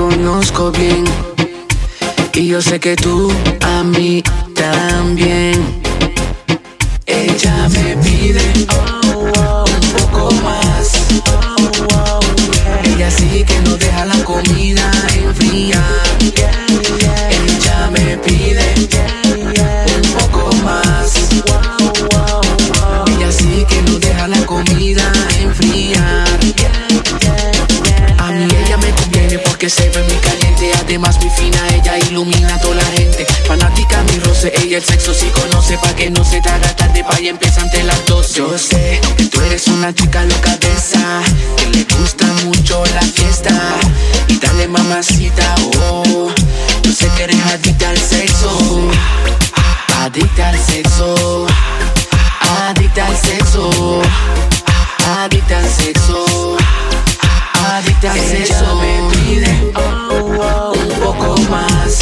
conozco bien y yo sé que tú a mí también. Ella me pide un poco más. Ella sí que no deja la comida enfriar. Ella me pide un poco más. Ella sí que no deja la comida enfriar. A mí ella me conviene porque se ve muy caliente. Además muy fina, ella ilumina a toda la gente. Fanática mi roce, ella el sexo sí conoce. Pa' que no se te haga tarde, pa' y empieza ante las 12. Yo sé que tú eres una chica loca de esa, que le gusta mucho la fiesta. Y dale mamacita, oh, yo sé que eres adicta al sexo. Adicta al sexo. Adicta al sexo. Adicta al sexo. Adicta al sexo. Ella me pide un poco más.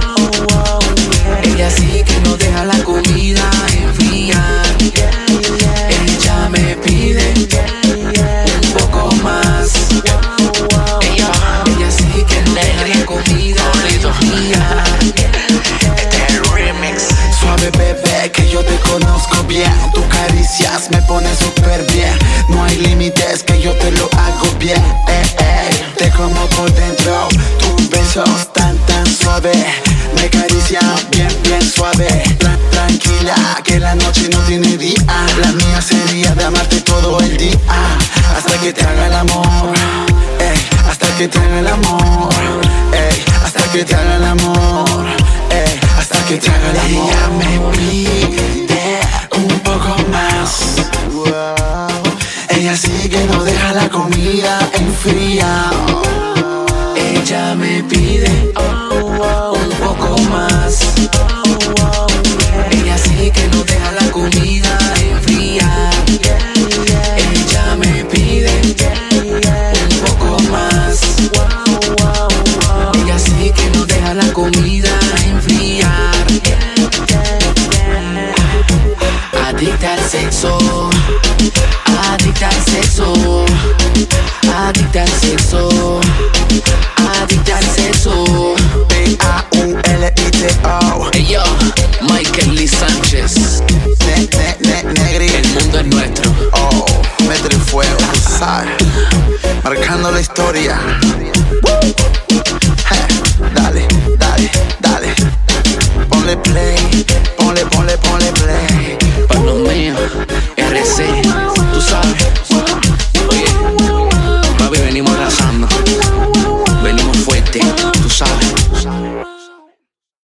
Ella sí que no deja la comida enfriar. Ella me pide un poco más. Ella sí que no deja la comida enfriar. Este es el remix. Suave bebé, que yo te conozco bien. Tus caricias me ponen súper bien. No hay límites, que yo te lo hago bien. Te como por dentro. Tus besos tan suave me acarician bien suave. Tranquila, que la noche no tiene día. La mía sería de amarte todo el día, hasta que te haga el amor, hasta que te haga el amor, hasta que te haga el amor, hasta que te haga el amor. Ella me pide un poco más. Ella sí que no deja la comida enfriar. Ella me pide un poco más. Ella sí que no deja la comida enfriar. Ella me pide un poco más. Ella sí que no deja la comida